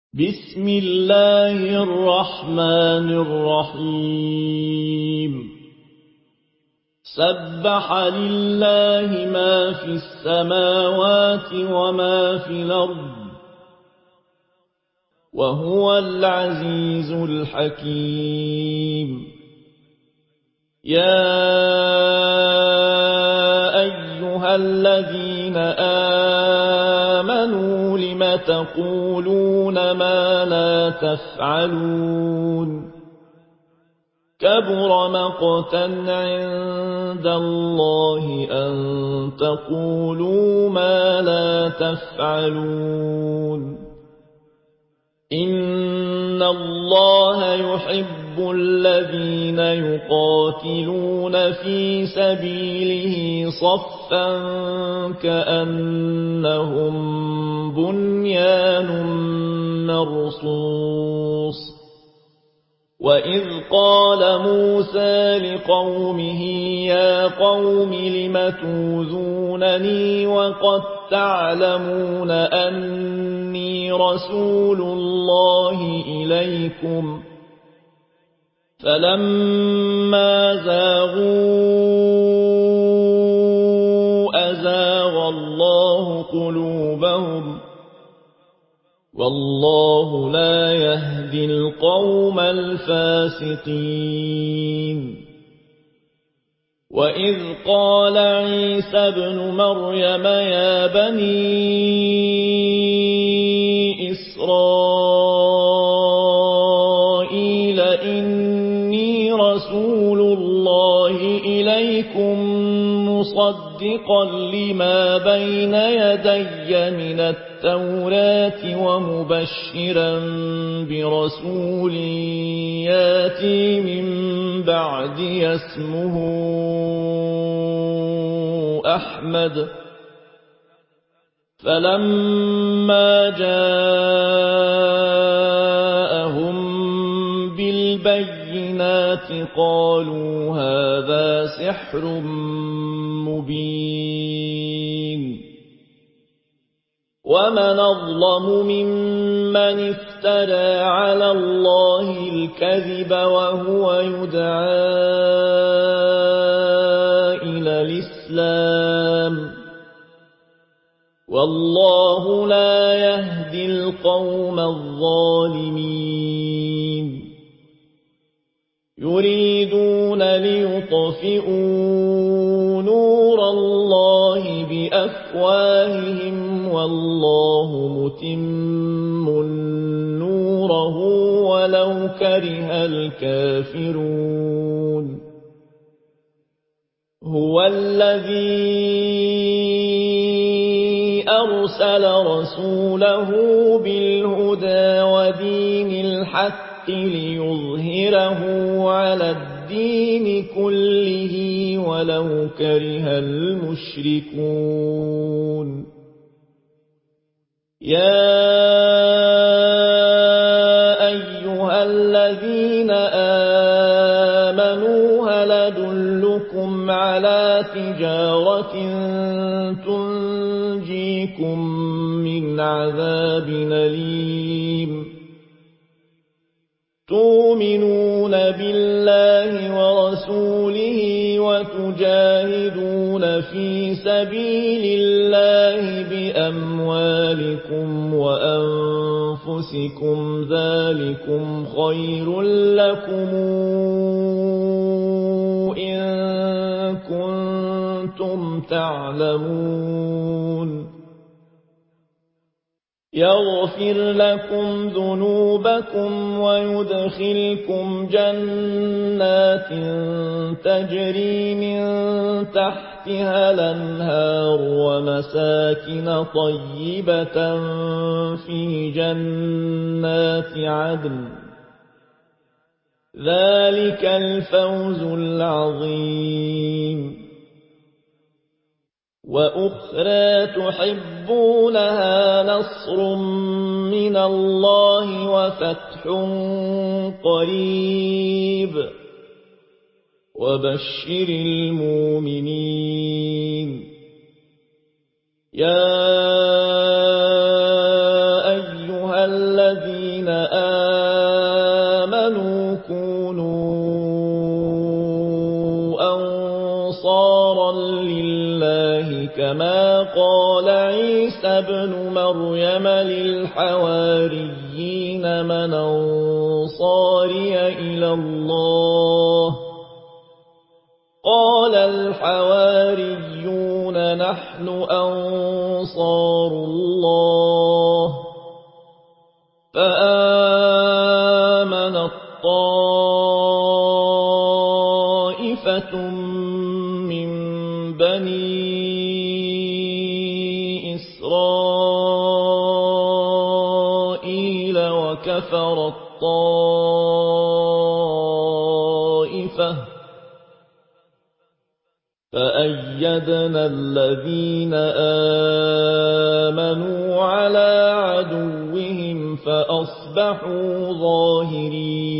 بسم الله الرحمن الرحيم سبح لله ما في السماوات وما في الأرض وهو العزيز الحكيم يا أيها الذين آمنوا لم تقولون ما لا تفعلون كبر مقتا عند الله أن تقولوا ما لا تفعلون إن الله يحب الذين يقاتلون في سبيله صفا كأنهم بنيان مرصوص وإذ قال موسى لقومه يا قوم لم توذونني وقد تعلمون أني رسول الله إليكم فلما زاغوا أزاغ الله قلوبهم والله لا يهدي القوم الفاسقين وإذ قال عيسى ابن مريم يا بني إسرائيل إني رسول الله إليكم مصدقا لما بين يدي من التوراة ومبشرا برسول ياتي من بعدي اسمه أحمد فلما جاءهم بالبينات قالوا هذا سحر مبين ومن أظلم ممن افترى على الله الكذب وهو يدعى إلى الإسلام والله لا يهدي القوم الظالمين يريدون ليطفئوا نور الله بأفواههم والله متم نوره ولو كره الكافرون هو الذي أرسل رسوله بالهدى ودين الحق ليظهره على الدين كله ولو كره المشركون يا أيها الذين آمنوا هل أدلكم على تجارة تنجيكم من عذاب أليم تؤمنون بالله ورسوله وتجاهدون في سبيل الله بأموالكم وأنفسكم ذلكم خير لكم إن كنتم تعلمون يغفر لكم ذنوبكم ويدخلكم جنات تجري من تحتها الأنهار ومساكن طيبة في جنات عدن ذلك الفوز العظيم وأخرى تحبونها نصر من الله وفتح قريب وبشر المؤمنين يا أيها الذين الذين آمنوا كونوا أنصارا لله كما قال عيسى ابن مريم للحواريين من أنصاري إلى الله قال الحواريون نحن أنصار الله فآمنت طائفة من بني إسرائيل وكفرت طائفة فأيدنا الذين آمنوا على عدوهم فأصبحوا ظاهرين